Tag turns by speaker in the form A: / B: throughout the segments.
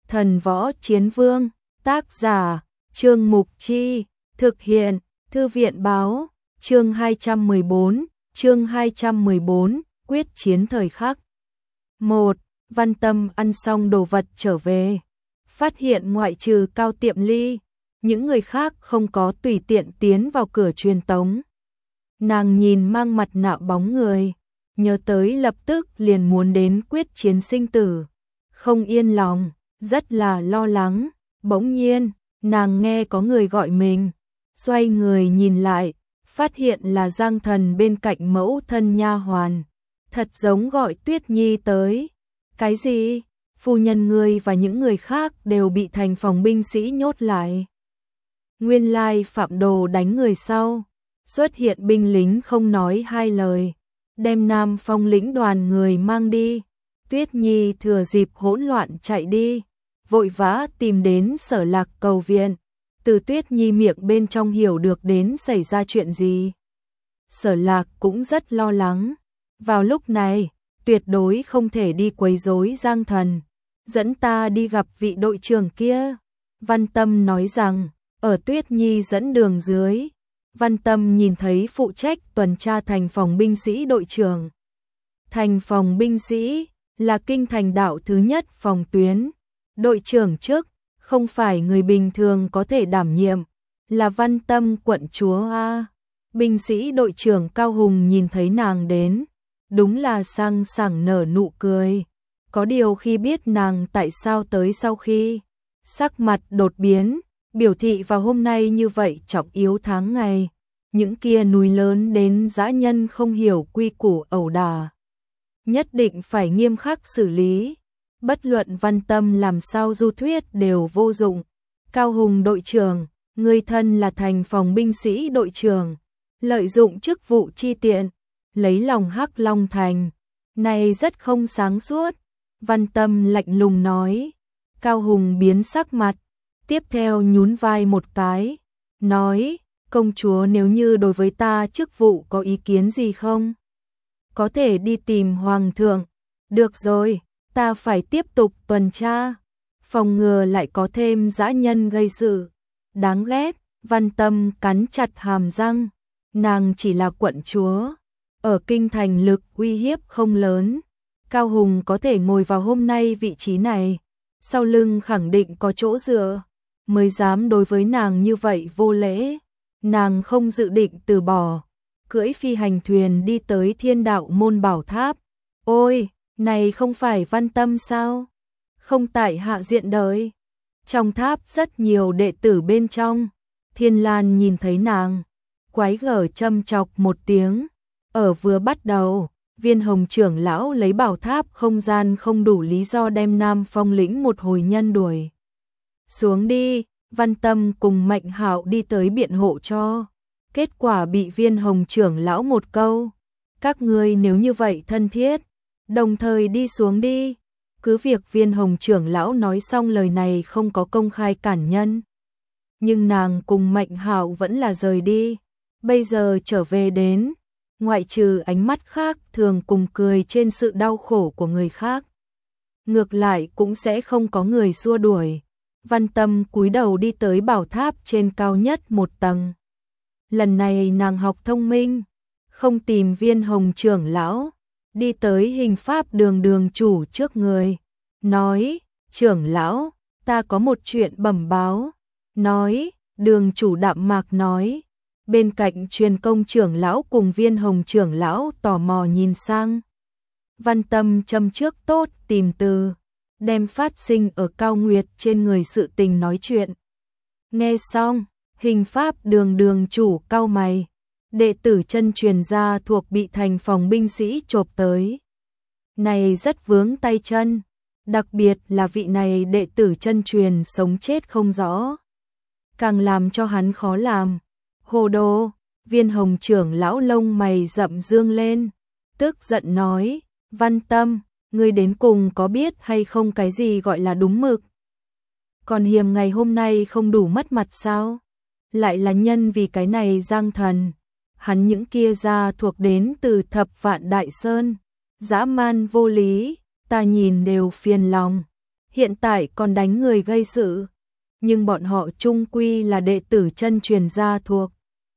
A: Thần Võ Chiến Vương, tác giả, Trương Mục Chi, thực hiện, Thư viện Báo, chương 214, quyết chiến thời khắc. 1. Văn Tâm ăn xong đồ vật trở về, phát hiện ngoại trừ Cao Tiệm Ly, những người khác không có tùy tiện tiến vào cửa truyền tống. Nàng nhìn mang mặt nạ bóng người, nhớ tới lập tức liền muốn đến quyết chiến sinh tử, không yên lòng, rất là lo lắng. Bỗng nhiên, nàng nghe có người gọi mình, xoay người nhìn lại, phát hiện là Giang Thần bên cạnh mẫu thân nha hoàn, thật giống gọi Tuyết Nhi tới. Cái gì? Phu nhân ngươi và những người khác đều bị thành phòng binh sĩ nhốt lại. Nguyên lai Phạm Đồ đánh người sau, xuất hiện binh lính không nói hai lời, đem Nam Phong lĩnh đoàn người mang đi. Tuyết Nhi thừa dịp hỗn loạn chạy đi, vội vã tìm đến Sở Lạc cầu viện. Từ Tuyết Nhi miệng bên trong hiểu được đến xảy ra chuyện gì. Sở Lạc cũng rất lo lắng. Vào lúc này, tuyệt đối không thể đi quấy rối Giang Thần. Dẫn ta đi gặp vị đội trưởng kia. Văn Tâm nói rằng, ở Tuyết Nhi dẫn đường dưới, Văn Tâm nhìn thấy phụ trách tuần tra thành phòng binh sĩ đội trưởng. Thành phòng binh sĩ là kinh thành đạo thứ nhất phòng tuyến. Đội trưởng trước, không phải người bình thường có thể đảm nhiệm, là Văn Tâm quận chúa a. Binh sĩ đội trưởng Cao Hùng nhìn thấy nàng đến, đúng là sang sảng nở nụ cười. Có điều khi biết nàng tại sao tới sau khi, sắc mặt đột biến, biểu thị vào hôm nay như vậy trọng yếu tháng ngày, những kia núi lớn đến dã nhân không hiểu quy củ ẩu đả, nhất định phải nghiêm khắc xử lý. Bất luận Văn Tâm làm sao du thuyết đều vô dụng. Cao Hùng đội trưởng, người thân là thành phòng binh sĩ đội trưởng, lợi dụng chức vụ chi tiện, lấy lòng Hắc Long Thành, này rất không sáng suốt. Văn Tâm lạnh lùng nói. Cao Hùng biến sắc mặt, tiếp theo nhún vai một cái, nói, công chúa nếu như đối với ta chức vụ có ý kiến gì không? Có thể đi tìm hoàng thượng. Được rồi, ta phải tiếp tục tuần tra, phòng ngừa lại có thêm dã nhân gây sự. Đáng ghét. Văn Tâm cắn chặt hàm răng, nàng chỉ là quận chúa, ở kinh thành lực uy hiếp không lớn. Cao Hùng có thể ngồi vào hôm nay vị trí này, sau lưng khẳng định có chỗ dựa, mới dám đối với nàng như vậy vô lễ. Nàng không dự định từ bỏ, cưỡi phi hành thuyền đi tới Thiên Đạo Môn Bảo Tháp. Ôi, này không phải Văn Tâm sao? Không tại hạ diện đời. Trong tháp rất nhiều đệ tử bên trong. Thiên Lan nhìn thấy nàng, quái gở châm chọc một tiếng. Ở vừa bắt đầu, Viên Hồng trưởng lão lấy bảo tháp không gian không đủ lý do đem Nam Phong lĩnh một hồi nhân đuổi xuống đi. Văn Tâm cùng Mạnh Hạo đi tới biện hộ cho. Kết quả bị Viên Hồng trưởng lão một câu, các ngươi nếu như vậy thân thiết, đồng thời đi xuống đi. Cứ việc Viên Hồng trưởng lão nói xong lời này không có công khai cản nhân, nhưng nàng cùng Mạnh Hạo vẫn là rời đi. Bây giờ trở về đến, ngoại trừ ánh mắt khác thường cùng cười trên sự đau khổ của người khác, ngược lại cũng sẽ không có người xua đuổi. Văn Tâm cúi đầu đi tới bảo tháp trên cao nhất một tầng. Lần này nàng học thông minh, không tìm Viên Hồng trưởng lão, đi tới Hình Pháp đường chủ trước người, nói, trưởng lão, ta có một chuyện bẩm báo. Nói, đường chủ đạm mạc nói. Bên cạnh Truyền Công trưởng lão cùng Viên Hồng trưởng lão tò mò nhìn sang. Văn Tâm châm trước tốt tìm từ, đem phát sinh ở Cao Nguyệt trên người sự tình nói chuyện. Nghe xong, Hình Pháp đường chủ cau mày, đệ tử chân truyền gia thuộc bị thành phòng binh sĩ chộp tới. Này rất vướng tay chân, đặc biệt là vị này đệ tử chân truyền sống chết không rõ, càng làm cho hắn khó làm. Hồ đồ. Viên Hồng trưởng lão lông mày rậm dương lên, tức giận nói, Văn Tâm, ngươi đến cùng có biết hay không cái gì gọi là đúng mực? Còn hiềm ngày hôm nay không đủ mất mặt sao? Lại là nhân vì cái này Giang Thần, hắn những kia ra thuộc đến từ Thập Vạn Đại Sơn, dã man vô lý, ta nhìn đều phiền lòng. hiện tại còn đánh người gây sự, nhưng bọn họ chung quy là đệ tử chân truyền gia thuộc.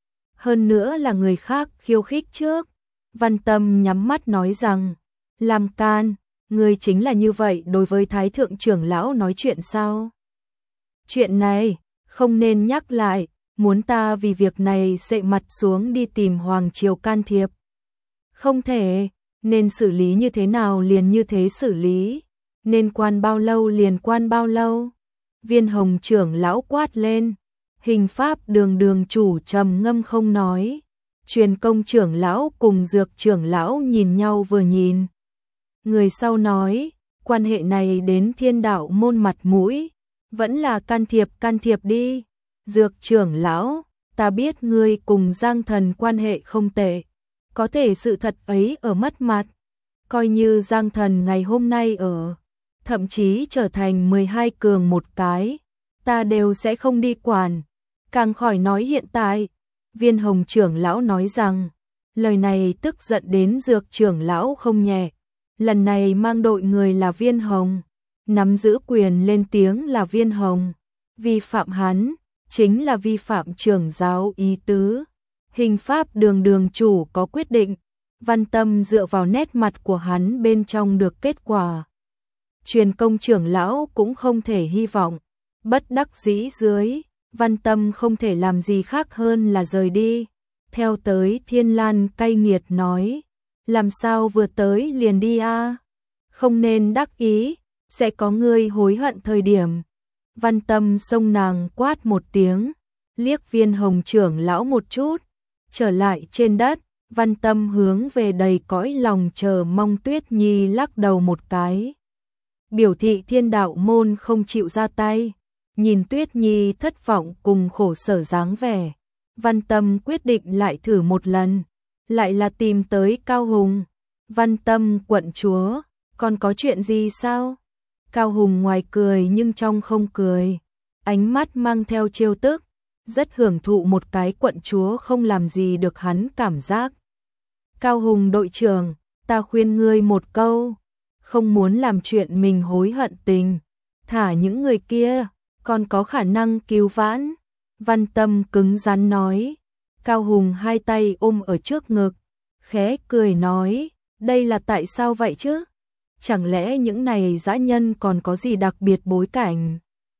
A: Hơn nữa là người khác khiêu khích trước. Văn Tâm nhắm mắt nói rằng, Lam Can, ngươi chính là như vậy đối với Thái Thượng trưởng lão nói chuyện sao? Chuyện này, không nên nhắc lại, muốn ta vì việc này sệ mặt xuống đi tìm Hoàng Triều can thiệp. Không thể, nên xử lý như thế nào liền như thế xử lý, nên quan bao lâu liền quan bao lâu. Viên Hồng trưởng lão quát lên, Hình Pháp đường chủ trầm ngâm không nói. Truyền Công trưởng lão cùng Dược trưởng lão nhìn nhau vừa nhìn. Người sau nói, quan hệ này đến Thiên Đạo môn mặt mũi, vẫn là can thiệp đi. Dược trưởng lão, ta biết ngươi cùng Giang Thần quan hệ không tệ, có thể sự thật ấy ở mất mặt, coi như Giang Thần ngày hôm nay ở, thậm chí trở thành 12 cường một cái, ta đều sẽ không đi quản, càng khỏi nói hiện tại. Viên Hồng trưởng lão nói rằng, lời này tức giận đến Dược trưởng lão không nhẹ, lần này mang đội người là Viên Hồng, nắm giữ quyền lên tiếng là Viên Hồng, vi phạm hắn, chính là vi phạm trưởng giáo ý tứ. Hình Pháp đường chủ có quyết định, Văn Tâm dựa vào nét mặt của hắn bên trong được kết quả. Truyền Công trưởng lão cũng không thể hy vọng, bất đắc dĩ dưới, Văn Tâm không thể làm gì khác hơn là rời đi. Theo tới Thiên Lan cay nghiệt nói, làm sao vừa tới liền đi a? Không nên đắc ý, sẽ có người hối hận thời điểm. Văn Tâm xông nàng quát một tiếng, liếc Viên Hồng trưởng lão một chút, trở lại trên đất. Văn Tâm hướng về đầy cõi lòng chờ mong Tuyết Nhi lắc đầu một cái, biểu thị Thiên Đạo môn không chịu ra tay. Nhìn Tuyết Nhi thất vọng cùng khổ sở dáng vẻ, Văn Tâm quyết định lại thử một lần, lại là tìm tới Cao Hùng. Văn Tâm quận chúa, còn có chuyện gì sao? Cao Hùng ngoài cười nhưng trong không cười, ánh mắt mang theo trêu tức, rất hưởng thụ một cái quận chúa không làm gì được hắn cảm giác. Cao Hùng đội trưởng, ta khuyên ngươi một câu, không muốn làm chuyện mình hối hận tình, thả những người kia, còn có khả năng cứu vãn. Văn Tâm cứng rắn nói. Cao Hùng hai tay ôm ở trước ngực, khẽ cười nói, đây là tại sao vậy chứ? Chẳng lẽ những này dã nhân còn có gì đặc biệt bối cảnh?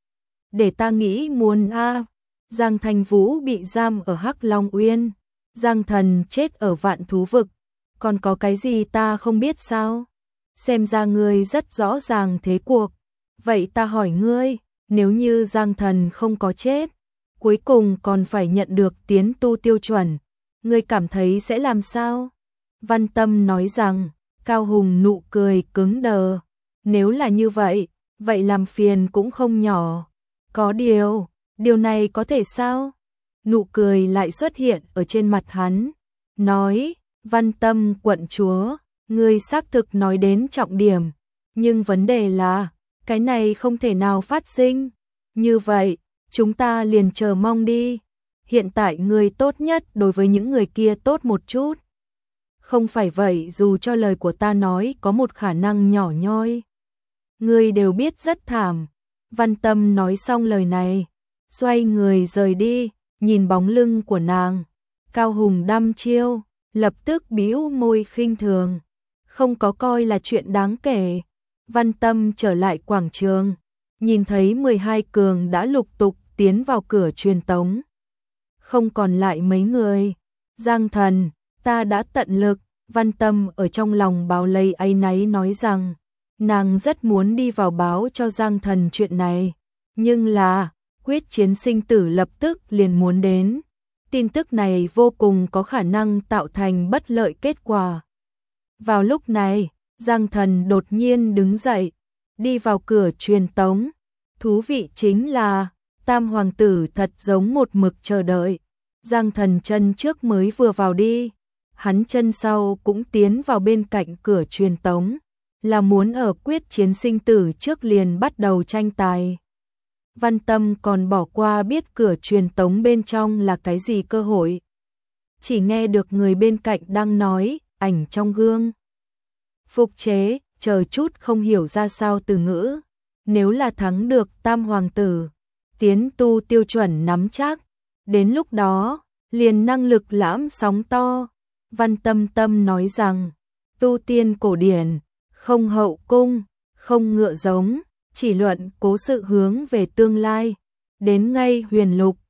A: Để ta nghĩ muốn a. Giang Thanh Vũ bị giam ở Hắc Long Uyên, Giang Thần chết ở Vạn Thú Vực, còn có cái gì ta không biết sao? Xem ra ngươi rất rõ ràng thế cuộc. Vậy ta hỏi ngươi, nếu như Giang Thần không có chết, cuối cùng còn phải nhận được tiến tu tiêu chuẩn, ngươi cảm thấy sẽ làm sao? Văn Tâm nói rằng, Cao Hùng nụ cười cứng đờ, nếu là như vậy, vậy làm phiền cũng không nhỏ. Có điều này có thể sao? Nụ cười lại xuất hiện ở trên mặt hắn, nói, Văn Tâm quận chúa, ngươi xác thực nói đến trọng điểm, nhưng vấn đề là, cái này không thể nào phát sinh. Như vậy, chúng ta liền chờ mong đi. Hiện tại ngươi tốt nhất đối với những người kia tốt một chút. Không phải vậy dù cho lời của ta nói có một khả năng nhỏ nhoi, ngươi đều biết rất thảm. Văn Tâm nói xong lời này, xoay người rời đi, nhìn bóng lưng của nàng. Cao Hùng đăm chiêu, lập tức bĩu môi khinh thường, không có coi là chuyện đáng kể. Văn Tâm trở lại quảng trường, nhìn thấy 12 cường đã lục tục tiến vào cửa truyền tống. Không còn lại mấy người. Giang Thần, ta đã tận lực. Văn Tâm ở trong lòng báo lấy áy náy nói rằng, nàng rất muốn đi vào báo cho Giang Thần chuyện này, nhưng là, quyết chiến sinh tử lập tức liền muốn đến. Tin tức này vô cùng có khả năng tạo thành bất lợi kết quả. Vào lúc này, Giang Thần đột nhiên đứng dậy, đi vào cửa truyền tống. Thú vị chính là, Tam Hoàng tử thật giống một mực chờ đợi. Giang Thần chân trước mới vừa vào đi, hắn chân sau cũng tiến vào bên cạnh cửa truyền tống, là muốn ở quyết chiến sinh tử trước liền bắt đầu tranh tài. Văn Tâm còn bỏ qua biết cửa truyền tống bên trong là cái gì cơ hội. Chỉ nghe được người bên cạnh đang nói, ảnh trong gương. Phục chế, chờ chút không hiểu ra sao từ ngữ. nếu là thắng được Tam Hoàng tử, tiến tu tiêu chuẩn nắm chắc, đến lúc đó, liền năng lực lãm sóng to. Văn Tâm Tâm nói rằng, tu tiên cổ điển, không hậu cung, không ngựa giống, chỉ luận cố sự hướng về tương lai, đến ngay huyền lục,